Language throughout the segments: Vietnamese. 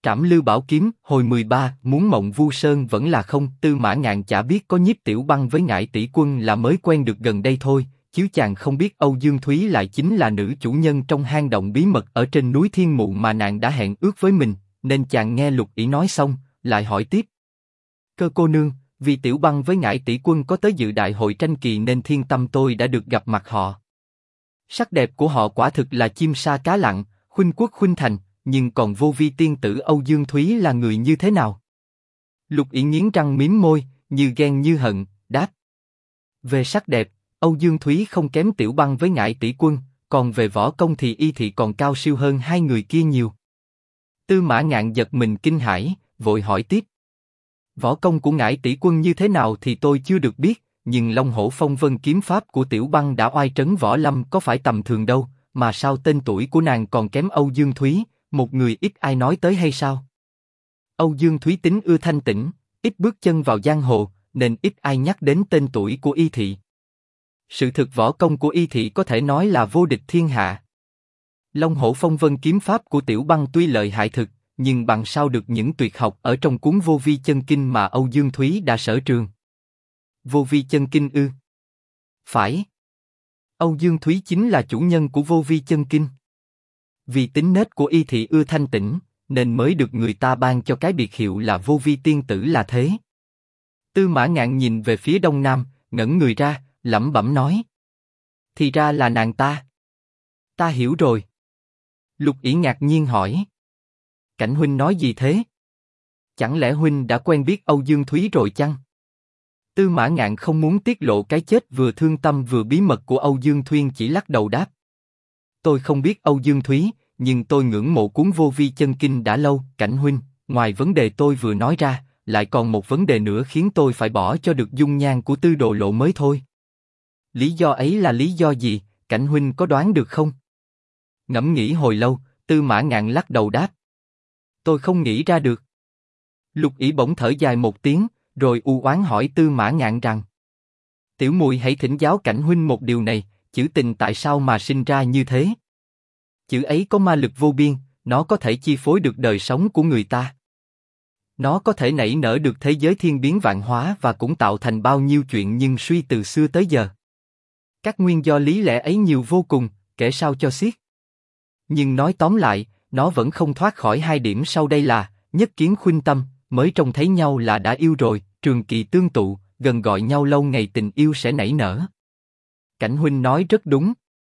Trảm Lưu Bảo Kiếm, hồi 13, muốn Mộng Vu Sơn vẫn là không. Tư Mã Ngạn chả biết có Nhiếp Tiểu Băng với Ngải Tỷ Quân là mới quen được gần đây thôi, chứ chàng không biết Âu Dương Thúy lại chính là nữ chủ nhân trong hang động bí mật ở trên núi Thiên Mụ mà nàng đã hẹn ước với mình, nên chàng nghe Lục Ỷ nói xong, lại hỏi tiếp. Cơ cô nương, vì Tiểu Băng với Ngải Tỷ Quân có tới dự đại hội tranh kỳ nên Thiên Tâm tôi đã được gặp mặt họ. Sắc đẹp của họ quả thực là chim sa cá lặn, khuynh quốc khuynh thành, nhưng còn Vô Vi tiên tử Âu Dương Thúy là người như thế nào? Lục Ỷ nghiến răng mím môi, như ghen như hận, đáp. Về sắc đẹp, Âu Dương Thúy không kém Tiểu Băng với Ngải Tỷ Quân, còn về võ công thì y thị còn cao siêu hơn hai người kia nhiều. Tư Mã Ngạn giật mình kinh hãi, vội hỏi tiếp. Võ công của Ngải Tỷ Quân như thế nào thì tôi chưa được biết, nhưng Long Hổ Phong Vân kiếm pháp của Tiểu Băng đã oai trấn võ lâm có phải tầm thường đâu, mà sao tên tuổi của nàng còn kém Âu Dương Thúy, một người ít ai nói tới hay sao? Âu Dương Thúy tính ưa thanh tĩnh, ít bước chân vào giang hồ, nên ít ai nhắc đến tên tuổi của y thị. Sự thực võ công của y thị có thể nói là vô địch thiên hạ. Long Hổ Phong Vân kiếm pháp của Tiểu Băng tuy lợi hại thực, nhưng bằng sao được những tuyệt học ở trong cuốn Vô Vi Chân Kinh mà Âu Dương Thúy đã sở trường. Vô Vi Chân Kinh ư? Phải. Âu Dương Thúy chính là chủ nhân của Vô Vi Chân Kinh. Vì tính nết của y thị ưa thanh tĩnh, nên mới được người ta ban cho cái biệt hiệu là Vô Vi tiên tử là thế. Tư Mã Ngạn nhìn về phía đông nam, ngẩng người ra, lẩm bẩm nói. Thì ra là nàng ta. Ta hiểu rồi. Lục Ỷ ngạc nhiên hỏi. Cảnh huynh nói gì thế? Chẳng lẽ huynh đã quen biết Âu Dương Thúy rồi chăng? Tư Mã Ngạn không muốn tiết lộ cái chết vừa thương tâm vừa bí mật của Âu Dương Thuyên, chỉ lắc đầu đáp. Tôi không biết Âu Dương Thúy, nhưng tôi ngưỡng mộ cuốn Vô Vi Chân Kinh đã lâu. Cảnh huynh, ngoài vấn đề tôi vừa nói ra, lại còn một vấn đề nữa khiến tôi phải bỏ cho được dung nhan của Tư Đồ Lộ mới thôi. Lý do ấy là lý do gì, Cảnh huynh có đoán được không? Ngẫm nghĩ hồi lâu, Tư Mã Ngạn lắc đầu đáp. Tôi không nghĩ ra được. Lục Ỷ bỗng thở dài một tiếng, rồi u oán hỏi Tư Mã Ngạn rằng. Tiểu muội hãy thỉnh giáo Cảnh huynh một điều này, chữ tình tại sao mà sinh ra như thế? Chữ ấy có ma lực vô biên, nó có thể chi phối được đời sống của người ta. Nó có thể nảy nở được thế giới thiên biến vạn hóa và cũng tạo thành bao nhiêu chuyện nhưng suy từ xưa tới giờ. Các nguyên do lý lẽ ấy nhiều vô cùng, kể sao cho xiết. Nhưng nói tóm lại, nó vẫn không thoát khỏi hai điểm sau đây là, nhất kiến khuynh tâm, mới trông thấy nhau là đã yêu rồi, trường kỳ tương tụ, gần gọi nhau lâu ngày tình yêu sẽ nảy nở. Cảnh huynh nói rất đúng.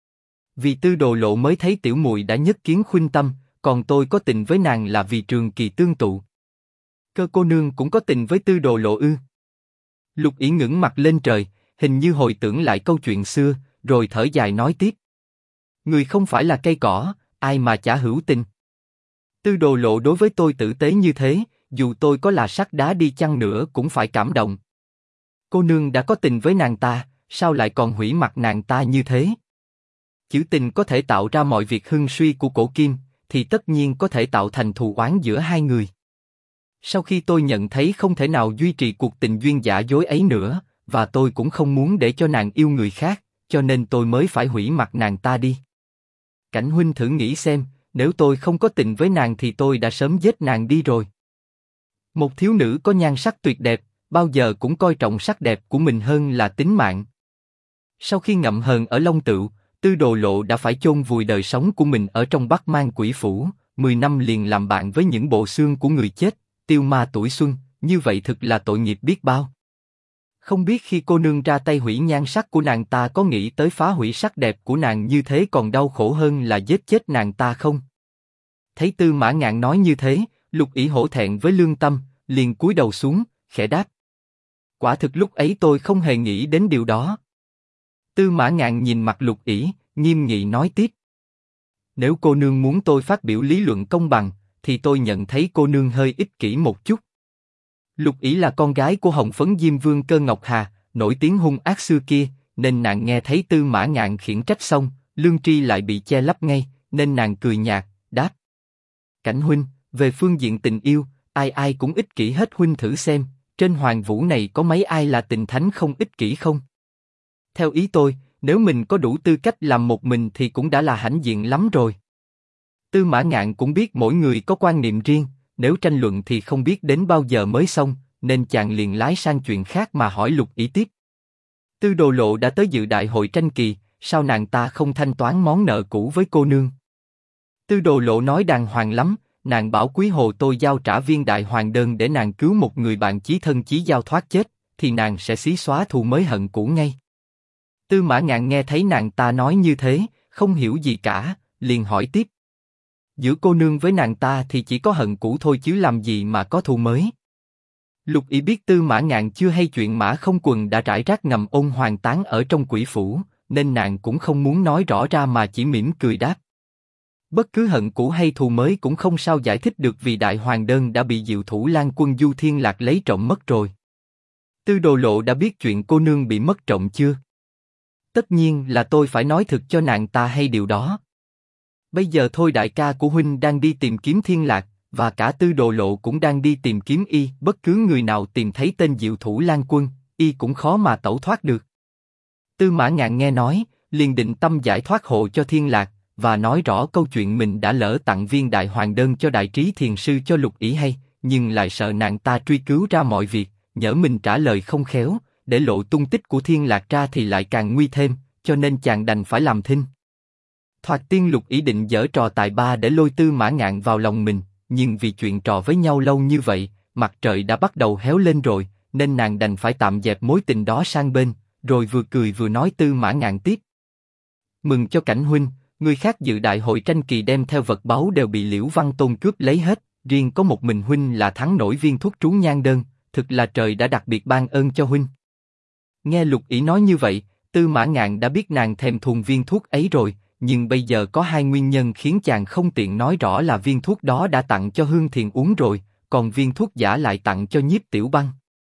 Vì Tư Đồ Lộ mới thấy tiểu muội đã nhất kiến khuynh tâm, còn tôi có tình với nàng là vì trường kỳ tương tụ. Cơ cô nương cũng có tình với Tư Đồ Lộ ư? Lục Ỷ ngẩng mặt lên trời, hình như hồi tưởng lại câu chuyện xưa, rồi thở dài nói tiếp. Người không phải là cây cỏ, ai mà chả hữu tình. Tư Đồ Lộ đối với tôi tử tế như thế, dù tôi có là sắt đá đi chăng nữa cũng phải cảm động. Cô nương đã có tình với nàng ta, sao lại còn hủy mặt nàng ta như thế? Chữ tình có thể tạo ra mọi việc hưng suy của cổ kim, thì tất nhiên có thể tạo thành thù oán giữa hai người. Sau khi tôi nhận thấy không thể nào duy trì cuộc tình duyên giả dối ấy nữa, và tôi cũng không muốn để cho nàng yêu người khác, cho nên tôi mới phải hủy mặt nàng ta đi. Cảnh huynh thử nghĩ xem, nếu tôi không có tình với nàng thì tôi đã sớm giết nàng đi rồi. Một thiếu nữ có nhan sắc tuyệt đẹp, bao giờ cũng coi trọng sắc đẹp của mình hơn là tính mạng. Sau khi ngậm hờn ở Long Tựu, Tư Đồ Lộ đã phải chôn vùi đời sống của mình ở trong Bắc Man Quỷ Phủ, 10 năm liền làm bạn với những bộ xương của người chết, tiêu ma tuổi xuân, như vậy thực là tội nghiệp biết bao. Không biết khi cô nương ra tay hủy nhan sắc của nàng ta có nghĩ tới phá hủy sắc đẹp của nàng như thế còn đau khổ hơn là giết chết nàng ta không? Thấy Tư Mã Ngạn nói như thế, Lục Ỷ hổ thẹn với lương tâm, liền cúi đầu xuống, khẽ đáp. Quả thực lúc ấy tôi không hề nghĩ đến điều đó. Tư Mã Ngạn nhìn mặt Lục Ỷ, nghiêm nghị nói tiếp. Nếu cô nương muốn tôi phát biểu lý luận công bằng, thì tôi nhận thấy cô nương hơi ích kỷ một chút. Lục Ỷ là con gái của Hồng Phấn Diêm Vương Cơ Ngọc Hà, nổi tiếng hung ác xưa kia, nên nàng nghe thấy Tư Mã Ngạn khiển trách xong, lương tri lại bị che lấp ngay, nên nàng cười nhạt, đáp. Cảnh huynh, về phương diện tình yêu, ai ai cũng ích kỷ hết, huynh thử xem, trên hoàng vũ này có mấy ai là tình thánh không ích kỷ không? Theo ý tôi, nếu mình có đủ tư cách làm một mình thì cũng đã là hãnh diện lắm rồi. Tư Mã Ngạn cũng biết mỗi người có quan niệm riêng, nếu tranh luận thì không biết đến bao giờ mới xong, nên chàng liền lái sang chuyện khác mà hỏi Lục Ỷ tiếp. Tư Đồ Lộ đã tới dự đại hội tranh kỳ, sao nàng ta không thanh toán món nợ cũ với cô nương? Tư Đồ Lộ nói đàng hoàng lắm, nàng bảo Quý Hồ tôi giao trả viên đại hoàng đơn để nàng cứu một người bạn chí thân chí giao thoát chết, thì nàng sẽ xí xóa thù mới hận cũ ngay. Tư Mã Ngạn nghe thấy nàng ta nói như thế, không hiểu gì cả, liền hỏi tiếp. Giữa cô nương với nàng ta thì chỉ có hận cũ thôi chứ làm gì mà có thù mới. Lục Ỷ biết Tư Mã Ngạn chưa hay chuyện Mã Không Quần đã rải rác ngầm ôn hoàng tán ở trong Quỷ Phủ, nên nàng cũng không muốn nói rõ ra mà chỉ mỉm cười đáp. Bất cứ hận cũ hay thù mới cũng không sao giải thích được vì đại hoàng đơn đã bị Diệu Thủ Lan quân Du Thiên Lạc lấy trộm mất rồi. Tư Đồ Lộ đã biết chuyện cô nương bị mất trộm chưa? Tất nhiên là tôi phải nói thực cho nàng ta hay điều đó. Bây giờ thôi đại ca của huynh đang đi tìm kiếm Thiên Lạc, và cả Tư Đồ Lộ cũng đang đi tìm kiếm y. Bất cứ người nào tìm thấy tên Diệu Thủ Lan quân, y cũng khó mà tẩu thoát được. Tư Mã Ngạn nghe nói, liền định tâm giải thoát hộ cho Thiên Lạc, và nói rõ câu chuyện mình đã lỡ tặng viên đại hoàng đơn cho Đại Trí Thiền Sư cho Lục Ỷ hay, nhưng lại sợ nàng ta truy cứu ra mọi việc, nhỡ mình trả lời không khéo, để lộ tung tích của Thiên Lạc ra thì lại càng nguy thêm, cho nên chàng đành phải làm thinh. Thoạt tiên Lục Ỷ định giở trò tài ba để lôi Tư Mã Ngạn vào lòng mình, nhưng vì chuyện trò với nhau lâu như vậy, mặt trời đã bắt đầu héo lên rồi, nên nàng đành phải tạm dẹp mối tình đó sang bên, rồi vừa cười vừa nói Tư Mã Ngạn tiếp. Mừng cho Cảnh huynh, người khác dự đại hội tranh kỳ đem theo vật báu đều bị Liễu Văn Tôn cướp lấy hết, riêng có một mình huynh là thắng nổi viên thuốc trú nhan đơn, thực là trời đã đặc biệt ban ơn cho huynh. Nghe Lục Ỷ nói như vậy, Tư Mã Ngạn đã biết nàng thèm thuồng viên thuốc ấy rồi, nhưng bây giờ có hai nguyên nhân khiến chàng không tiện nói rõ là viên thuốc đó đã tặng cho Hương Thiền uống rồi, còn viên thuốc giả lại tặng cho Nhiếp Tiểu Băng.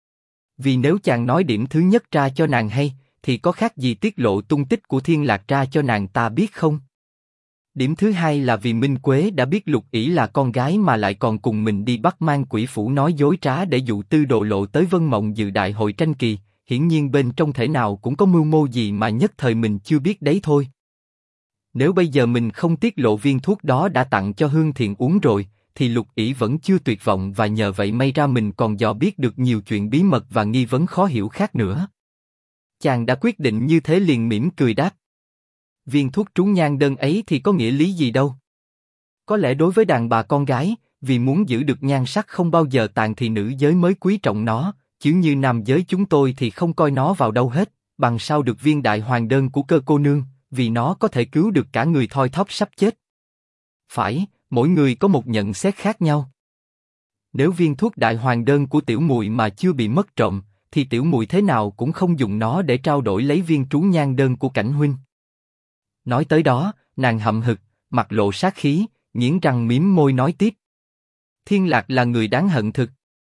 Vì nếu chàng nói điểm thứ nhất ra cho nàng hay, thì có khác gì tiết lộ tung tích của Thiên Lạc ra cho nàng ta biết không? Điểm thứ hai là vì Minh Quế đã biết Lục Ỷ là con gái mà lại còn cùng mình đi bắt mang Quỷ Phủ nói dối trá để dụ Tư Đồ Lộ tới Vân Mộng dự đại hội tranh kỳ, hiển nhiên bên trong thể nào cũng có mưu mô gì mà nhất thời mình chưa biết đấy thôi. Nếu bây giờ mình không tiết lộ viên thuốc đó đã tặng cho Hương Thiện uống rồi, thì Lục Ỷ vẫn chưa tuyệt vọng và nhờ vậy may ra mình còn dò biết được nhiều chuyện bí mật và nghi vấn khó hiểu khác nữa. Chàng đã quyết định như thế liền mỉm cười đáp. Viên thuốc trú nhan đơn ấy thì có nghĩa lý gì đâu. Có lẽ đối với đàn bà con gái, vì muốn giữ được nhan sắc không bao giờ tàn thì nữ giới mới quý trọng nó, chứ như nam giới chúng tôi thì không coi nó vào đâu hết, bằng sao được viên đại hoàng đơn của Cơ cô nương, vì nó có thể cứu được cả người thoi thóp sắp chết. Phải, mỗi người có một nhận xét khác nhau. Nếu viên thuốc đại hoàng đơn của tiểu muội mà chưa bị mất trộm, thì tiểu muội thế nào cũng không dùng nó để trao đổi lấy viên trú nhan đơn của Cảnh huynh. Nói tới đó, nàng hậm hực, mặt lộ sát khí, nghiến răng mím môi nói tiếp. Thiên Lạc là người đáng hận thực.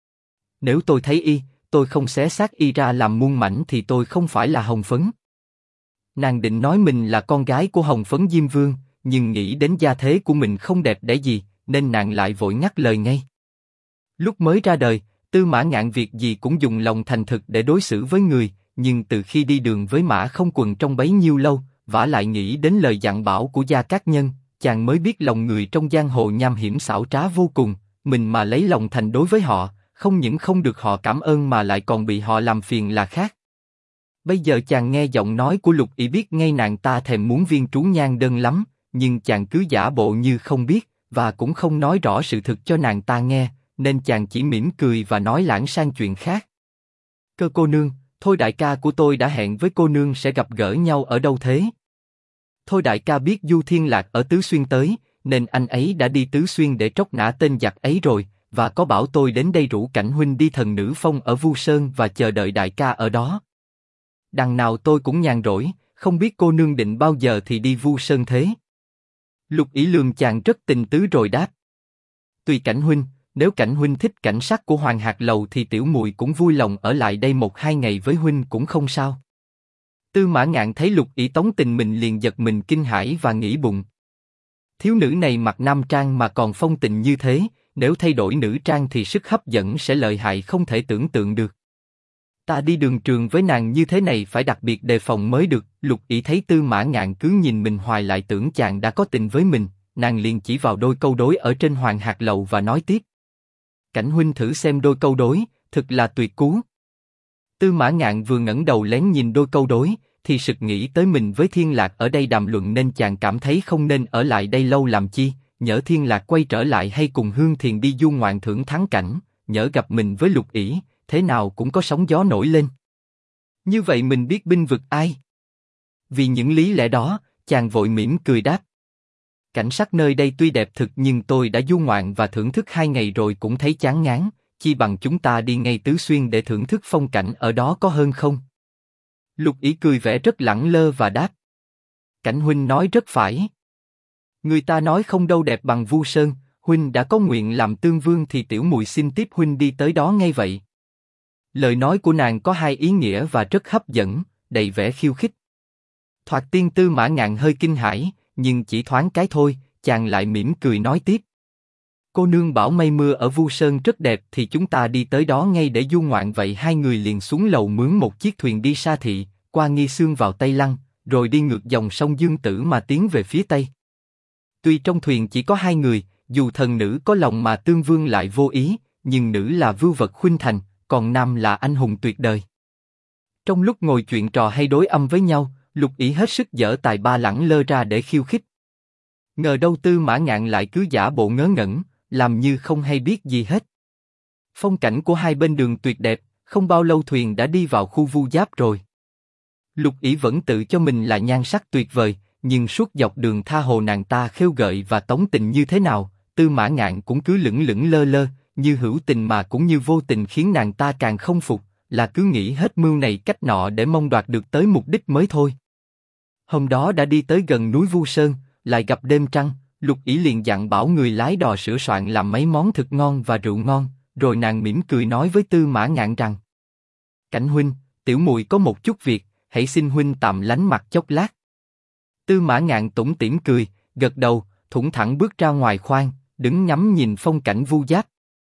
Nếu tôi thấy y, tôi không xé xác y ra làm muôn mảnh thì tôi không phải là Hồng Phấn. Nàng định nói mình là con gái của Hồng Phấn Diêm Vương, nhưng nghĩ đến gia thế của mình không đẹp đẽ gì, nên nàng lại vội ngắt lời ngay. Lúc mới ra đời, Tư Mã Ngạn việc gì cũng dùng lòng thành thực để đối xử với người, nhưng từ khi đi đường với Mã Không Quần trong bấy nhiêu lâu, vả lại nghĩ đến lời dặn bảo của Gia Cát Nhân, chàng mới biết lòng người trong giang hồ nham hiểm xảo trá vô cùng, mình mà lấy lòng thành đối với họ, không những không được họ cảm ơn mà lại còn bị họ làm phiền là khác. Bây giờ chàng nghe giọng nói của Lục Ỷ biết ngay nàng ta thèm muốn viên trú nhan đơn lắm, nhưng chàng cứ giả bộ như không biết, và cũng không nói rõ sự thực cho nàng ta nghe, nên chàng chỉ mỉm cười và nói lãng sang chuyện khác. Cơ cô nương, thôi đại ca của tôi đã hẹn với cô nương sẽ gặp gỡ nhau ở đâu thế? Thôi đại ca biết Du Thiên Lạc ở Tứ Xuyên tới, nên anh ấy đã đi Tứ Xuyên để tróc nã tên giặc ấy rồi, và có bảo tôi đến đây rủ Cảnh huynh đi Thần Nữ Phong ở Vu Sơn và chờ đợi đại ca ở đó. Đằng nào tôi cũng nhàn rỗi, không biết cô nương định bao giờ thì đi Vu Sơn thế? Lục Ỷ lườm chàng rất tình tứ rồi đáp. Tùy Cảnh huynh, nếu Cảnh huynh thích cảnh sắc của Hoàng Hạc Lầu thì tiểu muội cũng vui lòng ở lại đây 1-2 ngày với huynh cũng không sao. Tư Mã Ngạn thấy Lục Ỷ tống tình mình liền giật mình kinh hãi và nghĩ bụng. Thiếu nữ này mặc nam trang mà còn phong tình như thế, nếu thay đổi nữ trang thì sức hấp dẫn sẽ lợi hại không thể tưởng tượng được. Ta đi đường trường với nàng như thế này phải đặc biệt đề phòng mới được. Lục Ỷ thấy Tư Mã Ngạn cứ nhìn mình hoài lại tưởng chàng đã có tình với mình, nàng liền chỉ vào đôi câu đối ở trên Hoàng Hạc Lầu và nói tiếp. Cảnh huynh thử xem đôi câu đối, thực là tuyệt cú. Tư Mã Ngạn vừa ngẩng đầu lén nhìn đôi câu đối, thì sực nghĩ tới mình với Thiên Lạc ở đây đàm luận nên chàng cảm thấy không nên ở lại đây lâu làm chi, nhỡ Thiên Lạc quay trở lại hay cùng Hương Thiền đi du ngoạn thưởng thắng cảnh, nhỡ gặp mình với Lục Ỷ, thế nào cũng có sóng gió nổi lên. Như vậy mình biết binh vực ai? Vì những lý lẽ đó, chàng vội mỉm cười đáp. Cảnh sắc nơi đây tuy đẹp thực nhưng tôi đã du ngoạn và thưởng thức 2 ngày rồi cũng thấy chán ngán, chi bằng chúng ta đi ngay Tứ Xuyên để thưởng thức phong cảnh ở đó có hơn không? Lục Ỷ cười vẻ rất lẳng lơ và đáp. Cảnh huynh nói rất phải. Người ta nói không đâu đẹp bằng Vu Sơn, huynh đã có nguyện làm tương vương thì tiểu muội xin tiếp huynh đi tới đó ngay vậy. Lời nói của nàng có 2 ý nghĩa và rất hấp dẫn, đầy vẻ khiêu khích. Thoạt tiên Tư Mã Ngạn hơi kinh hãi, nhưng chỉ thoáng cái thôi, chàng lại mỉm cười nói tiếp. Cô nương bảo mây mưa ở Vu Sơn rất đẹp thì chúng ta đi tới đó ngay để du ngoạn vậy. 2 người liền xuống lầu mướn một chiếc thuyền đi Sa Thị, qua Nghi Xương vào Tây Lăng, rồi đi ngược dòng sông Dương Tử mà tiến về phía Tây. Tuy trong thuyền chỉ có 2 người, dù thần nữ có lòng mà tương vương lại vô ý, nhưng nữ là vưu vật khuynh thành, còn nam là anh hùng tuyệt đời. Trong lúc ngồi chuyện trò hay đối âm với nhau, Lục Ỷ hết sức dở tài ba lẳng lơ ra để khiêu khích. Ngờ đâu Tư Mã Ngạn lại cứ giả bộ ngớ ngẩn, làm như không hay biết gì hết. Phong cảnh của hai bên đường tuyệt đẹp, không bao lâu thuyền đã đi vào khu Vu Giáp rồi. Lục Ỷ vẫn tự cho mình là nhan sắc tuyệt vời, nhưng suốt dọc đường tha hồ nàng ta khêu gợi và tống tình như thế nào, Tư Mã Ngạn cũng cứ lững lững lơ lơ, như hữu tình mà cũng như vô tình, khiến nàng ta càng không phục, là cứ nghĩ hết mưu này cách nọ để mong đoạt được tới mục đích mới thôi. Hôm đó đã đi tới gần núi Vu Sơn, lại gặp đêm trăng, Lục Ỷ liền dặn bảo người lái đò sửa soạn làm mấy món thực ngon và rượu ngon, rồi nàng mỉm cười nói với Tư Mã Ngạn rằng: Cảnh huynh, tiểu muội có một chút việc, hãy xin huynh tạm lánh mặt chốc lát. Tư Mã Ngạn tủm tỉm cười, gật đầu, thủng thẳng bước ra ngoài khoang, đứng ngắm nhìn phong cảnh Vu Giáp.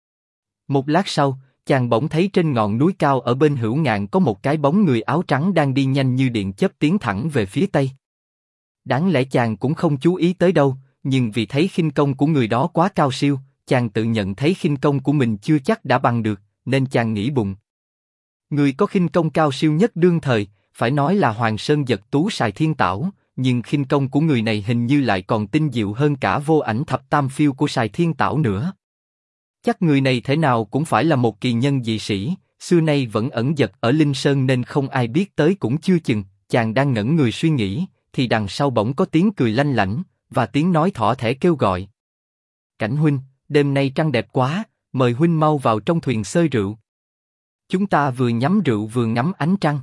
Một lát sau, chàng bỗng thấy trên ngọn núi cao ở bên hữu ngạn có một cái bóng người áo trắng đang đi nhanh như điện chớp tiến thẳng về phía tây. Đáng lẽ chàng cũng không chú ý tới đâu, nhưng vì thấy khinh công của người đó quá cao siêu, chàng tự nhận thấy khinh công của mình chưa chắc đã bằng được, nên chàng nghĩ bụng. Người có khinh công cao siêu nhất đương thời, phải nói là Hoàng Sơn Giật Tú Sài Thiên Tảo, nhưng khinh công của người này hình như lại còn tinh diệu hơn cả Vô Ảnh Thập Tam Phiêu của Sài Thiên Tảo nữa. Chắc người này thế nào cũng phải là một kỳ nhân dị sĩ, xưa nay vẫn ẩn dật ở Linh Sơn nên không ai biết tới cũng chưa chừng. Chàng đang ngẩn người suy nghĩ, thì đằng sau bỗng có tiếng cười lanh lảnh và tiếng nói thỏ thẻ kêu gọi. Cảnh huynh, đêm nay trăng đẹp quá, mời huynh mau vào trong thuyền xơi rượu. Chúng ta vừa nhắm rượu vừa ngắm ánh trăng.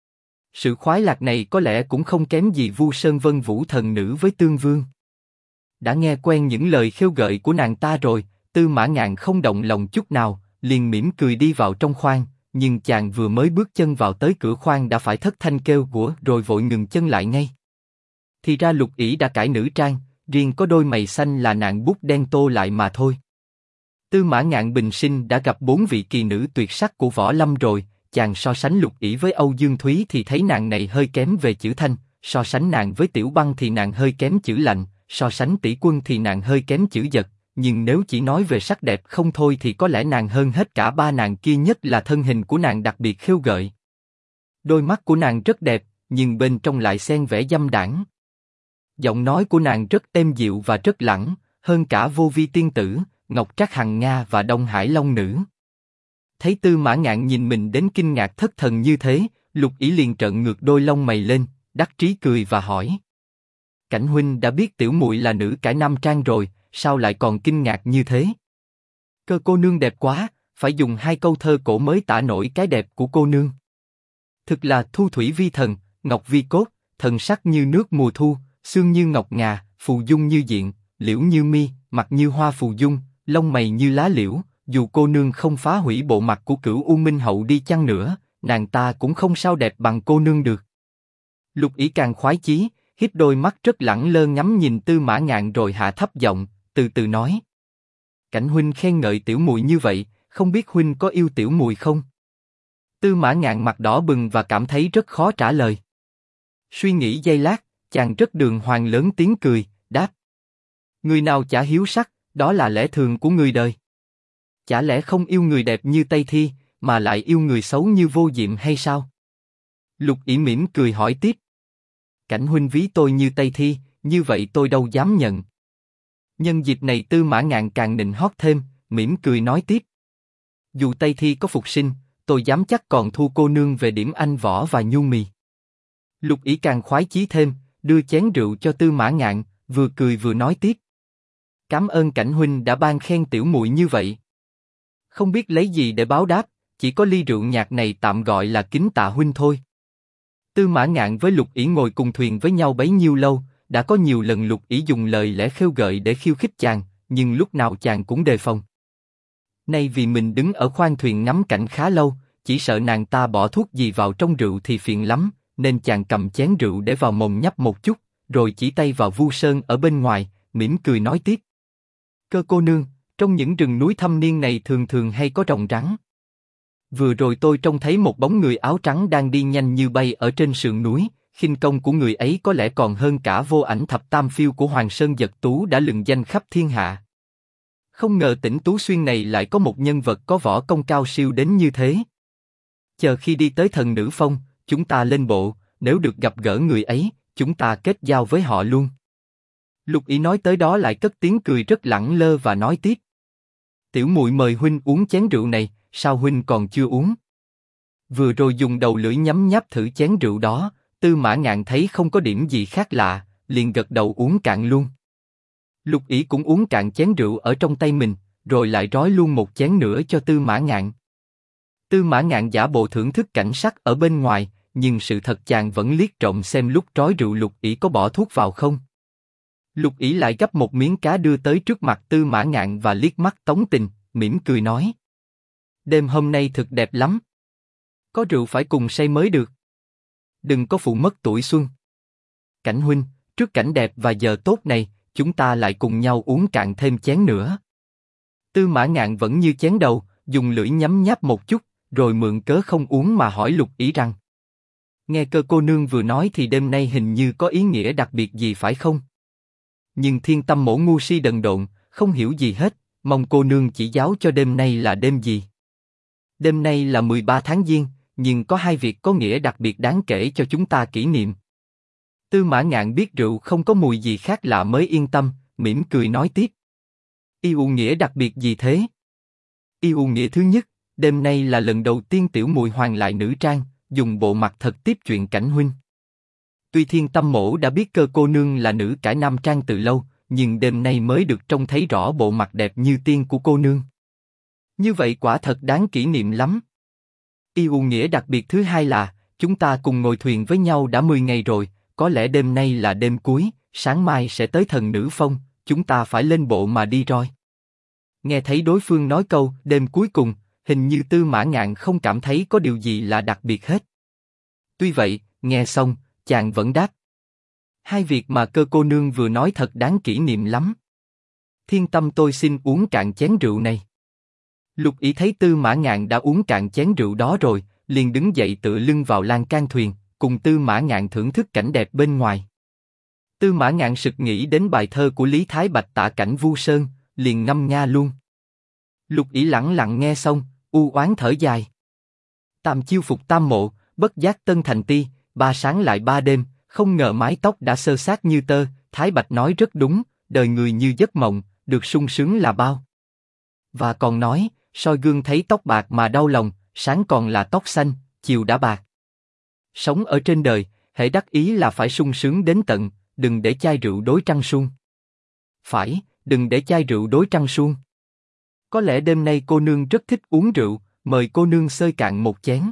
Sự khoái lạc này có lẽ cũng không kém gì Vu Sơn Vân Vũ thần nữ với Tương Vương. Đã nghe quen những lời khêu gợi của nàng ta rồi, Tư Mã Ngạn không động lòng chút nào, liền mỉm cười đi vào trong khoang, nhưng chàng vừa mới bước chân vào tới cửa khoang đã phải thất thanh kêu của rồi vội ngừng chân lại ngay. Thì ra Lục Ỷ đã cải nữ trang, riêng có đôi mày xanh là nạn bút đen tô lại mà thôi. Tư Mã Ngạn bình sinh đã gặp 4 vị kỳ nữ tuyệt sắc của võ lâm rồi, chàng so sánh Lục Ỷ với Âu Dương Thúy thì thấy nàng này hơi kém về chữ thanh, so sánh nàng với Tiểu Băng thì nàng hơi kém chữ lạnh, so sánh Tỷ Quân thì nàng hơi kém chữ giật, nhưng nếu chỉ nói về sắc đẹp không thôi thì có lẽ nàng hơn hết cả 3 nàng kia, nhất là thân hình của nàng đặc biệt khêu gợi. Đôi mắt của nàng rất đẹp, nhưng bên trong lại xen vẻ dâm đãng. Giọng nói của nàng rất êm dịu và rất lẳng, hơn cả Vô Vi tiên tử, Ngọc Trác Hằng Nga và Đông Hải Long nữ. Thấy Tư Mã Ngạn nhìn mình đến kinh ngạc thất thần như thế, Lục Ỷ liền trợn ngược đôi lông mày lên, đắc trí cười và hỏi: Cảnh huynh đã biết tiểu muội là nữ cải nam trang rồi, sao lại còn kinh ngạc như thế? Cơ cô nương đẹp quá, phải dùng 2 câu thơ cổ mới tả nổi cái đẹp của cô nương. Thực là thu thủy vi thần, ngọc vi cốt, thần sắc như nước mùa thu, xương như ngọc ngà, phù dung như diện, liễu như mi, mặt như hoa phù dung, lông mày như lá liễu. Dù cô nương không phá hủy bộ mặt của Cửu U Minh Hậu đi chăng nữa, nàng ta cũng không sao đẹp bằng cô nương được. Lục Ỷ càng khoái chí, hít đôi mắt rất lẳng lơ ngắm nhìn Tư Mã Ngạn rồi hạ thấp giọng, từ từ nói: Cảnh huynh khen ngợi tiểu muội như vậy, không biết huynh có yêu tiểu muội không? Tư Mã Ngạn mặt đỏ bừng và cảm thấy rất khó trả lời. Suy nghĩ giây lát, chàng rất đường hoàng lớn tiếng cười, đáp: Người nào chả hiếu sắc, đó là lẽ thường của người đời. Chả lẽ không yêu người đẹp như Tây Thi, mà lại yêu người xấu như Vô Diệm hay sao? Lục Ỷ mỉm cười hỏi tiếp. Cảnh huynh ví tôi như Tây Thi, như vậy tôi đâu dám nhận. Nhân dịp này Tư Mã Ngạn càng nịnh hót thêm, mỉm cười nói tiếp. Dù Tây Thi có phục sinh, tôi dám chắc còn thu cô nương về điểm anh võ và nhu mì. Lục Ỷ càng khoái chí thêm, đưa chén rượu cho Tư Mã Ngạn, vừa cười vừa nói tiếp. Cảm ơn Cảnh huynh đã ban khen tiểu muội như vậy. Không biết lấy gì để báo đáp, chỉ có ly rượu nhạt này tạm gọi là kính tạ huynh thôi. Tư Mã Ngạn với Lục Ỷ ngồi cùng thuyền với nhau bấy nhiêu lâu, đã có nhiều lần Lục Ỷ dùng lời lẽ khêu gợi để khiêu khích chàng, nhưng lúc nào chàng cũng đề phòng. Nay vì mình đứng ở khoang thuyền ngắm cảnh khá lâu, chỉ sợ nàng ta bỏ thuốc gì vào trong rượu thì phiền lắm, nên chàng cầm chén rượu để vào mồm nhấp một chút, rồi chỉ tay vào Vu Sơn ở bên ngoài, mỉm cười nói tiếp. Cơ cô nương, trong những rừng núi thâm niên này thường thường hay có rồng rắn. Vừa rồi tôi trông thấy một bóng người áo trắng đang đi nhanh như bay ở trên sườn núi, khinh công của người ấy có lẽ còn hơn cả Vô Ảnh Thập Tam Phiêu của Hoàng Sơn Giật Tú đã lừng danh khắp thiên hạ. Không ngờ tỉnh Tú Xuyên này lại có một nhân vật có võ công cao siêu đến như thế. Chờ khi đi tới Thần Nữ Phong, chúng ta lên bộ, nếu được gặp gỡ người ấy, chúng ta kết giao với họ luôn. Lục Ỷ nói tới đó lại cất tiếng cười rất lẳng lơ và nói tiếp. Tiểu muội mời huynh uống chén rượu này, sao huynh còn chưa uống? Vừa rồi dùng đầu lưỡi nhấm nháp thử chén rượu đó, Tư Mã Ngạn thấy không có điểm gì khác lạ, liền gật đầu uống cạn luôn. Lục Ỷ cũng uống cạn chén rượu ở trong tay mình, rồi lại rói luôn một chén nữa cho Tư Mã Ngạn. Tư Mã Ngạn giả bộ thưởng thức cảnh sắc ở bên ngoài, nhưng sự thật chàng vẫn liếc trộm xem lúc rói rượu Lục Ỷ có bỏ thuốc vào không. Lục Ỷ lại gắp một miếng cá đưa tới trước mặt Tư Mã Ngạn và liếc mắt Tống Tình, mỉm cười nói. Đêm hôm nay thực đẹp lắm. Có rượu phải cùng say mới được. Đừng có phụ mất tuổi xuân. Cảnh huynh, trước cảnh đẹp và giờ tốt này, chúng ta lại cùng nhau uống cạn thêm chén nữa. Tư Mã Ngạn vẫn như chén đầu, dùng lưỡi nhấm nháp một chút, rồi mượn cớ không uống mà hỏi Lục Ỷ rằng. Nghe Cơ cô nương vừa nói thì đêm nay hình như có ý nghĩa đặc biệt gì phải không? Nhưng Thiên Tâm mỗ ngu si đần độn, không hiểu gì hết, mong cô nương chỉ giáo cho đêm nay là đêm gì. Đêm nay là 13 tháng Giêng, nhưng có hai việc có nghĩa đặc biệt đáng kể cho chúng ta kỷ niệm. Tư Mã Ngạn biết rượu không có mùi gì khác lạ mới yên tâm, mỉm cười nói tiếp. Yêu nghĩa đặc biệt gì thế? Yêu nghĩa thứ nhất, đêm nay là lần đầu tiên tiểu muội hoàn lại nữ trang, dùng bộ mặt thật tiếp chuyện Cảnh huynh. Tuy Thiên Tâm mỗ đã biết Cơ cô nương là nữ cải nam trang từ lâu, nhưng đêm nay mới được trông thấy rõ bộ mặt đẹp như tiên của cô nương. Như vậy quả thật đáng kỷ niệm lắm. Yêu nghĩa đặc biệt thứ hai là, chúng ta cùng ngồi thuyền với nhau đã 10 ngày rồi, có lẽ đêm nay là đêm cuối, sáng mai sẽ tới Thần Nữ Phong, chúng ta phải lên bộ mà đi roi. Nghe thấy đối phương nói câu đêm cuối cùng, hình như Tư Mã Ngạn không cảm thấy có điều gì là đặc biệt hết. Tuy vậy, nghe xong, chàng vẫn đáp. Hai việc mà Cơ cô nương vừa nói thật đáng kỷ niệm lắm. Thiên Tâm tôi xin uống cạn chén rượu này. Lục Ỷ thấy Tư Mã Ngạn đã uống cạn chén rượu đó rồi, liền đứng dậy tựa lưng vào lan can thuyền, cùng Tư Mã Ngạn thưởng thức cảnh đẹp bên ngoài. Tư Mã Ngạn sực nghĩ đến bài thơ của Lý Thái Bạch tả cảnh Vu Sơn, liền ngâm nga luôn. Lục Ỷ lẳng lặng nghe xong, u oán thở dài. Tam chiêu phục tam mộ, bất giác tân thành ti, ba sáng lại ba đêm, không ngờ mái tóc đã xơ xác như tơ. Thái Bạch nói rất đúng, đời người như giấc mộng, được sung sướng là bao. Và còn nói, soi gương thấy tóc bạc mà đau lòng, sáng còn là tóc xanh, chiều đã bạc. Sống ở trên đời, hễ đắc ý là phải sung sướng đến tận, đừng để chai rượu đối trăng suông. Phải, đừng để chai rượu đối trăng suông. Có lẽ đêm nay cô nương rất thích uống rượu, mời cô nương xơi cạn một chén.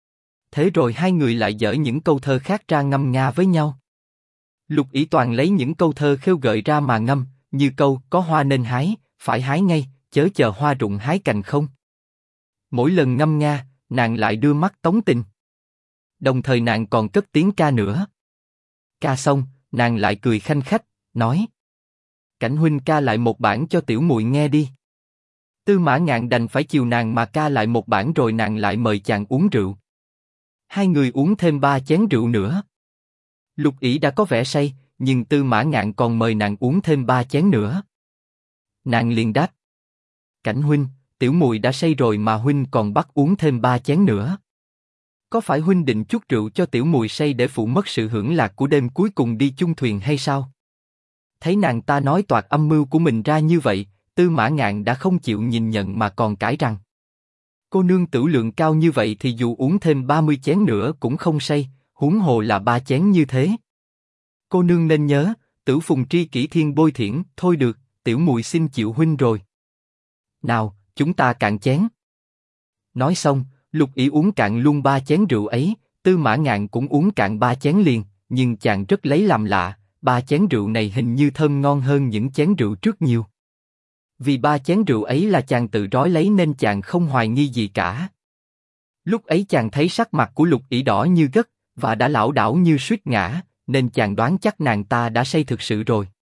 Thế rồi hai người lại dở những câu thơ khác ra ngâm nga với nhau. Lục Ỷ toàn lấy những câu thơ khêu gợi ra mà ngâm, như câu có hoa nên hái, phải hái ngay, chớ chờ hoa rụng hái cành không. Mỗi lần ngâm nga, nàng lại đưa mắt Tống Tình. Đồng thời nàng còn cất tiếng ca nữa. Ca xong, nàng lại cười khanh khách, nói: Cảnh huynh ca lại một bản cho tiểu muội nghe đi. Tư Mã Ngạn đành phải chiều nàng mà ca lại một bản rồi nàng lại mời chàng uống rượu. Hai người uống thêm 3 chén rượu nữa. Lục Ỷ đã có vẻ say, nhưng Tư Mã Ngạn còn mời nàng uống thêm 3 chén nữa. Nàng liền đáp: Cảnh huynh, tiểu muội đã say rồi mà huynh còn bắt uống thêm 3 chén nữa. Có phải huynh định chút rượu cho tiểu muội say để phụ mất sự hưởng lạc của đêm cuối cùng đi chung thuyền hay sao? Thấy nàng ta nói toạc âm mưu của mình ra như vậy, Tư Mã Ngạn đã không chịu nhìn nhận mà còn cãi rằng: cô nương tửu lượng cao như vậy thì dù uống thêm 30 chén nữa cũng không say, huống hồ là 3 chén như thế. Cô nương nên nhớ, Tử Phùng tri kỷ thiên bôi thiển, thôi được, tiểu muội xin chịu huynh rồi. Nào, chúng ta cạn chén. Nói xong, Lục Ỷ uống cạn luôn 3 chén rượu ấy, Tư Mã Ngạn cũng uống cạn 3 chén liền, nhưng chàng rất lấy làm lạ, 3 chén rượu này hình như thơm ngon hơn những chén rượu trước nhiều. Vì 3 chén rượu ấy là chàng tự rói lấy nên chàng không hoài nghi gì cả. Lúc ấy chàng thấy sắc mặt của Lục Ỷ đỏ như gất, và đã lảo đảo như suýt ngã, nên chàng đoán chắc nàng ta đã say thực sự rồi.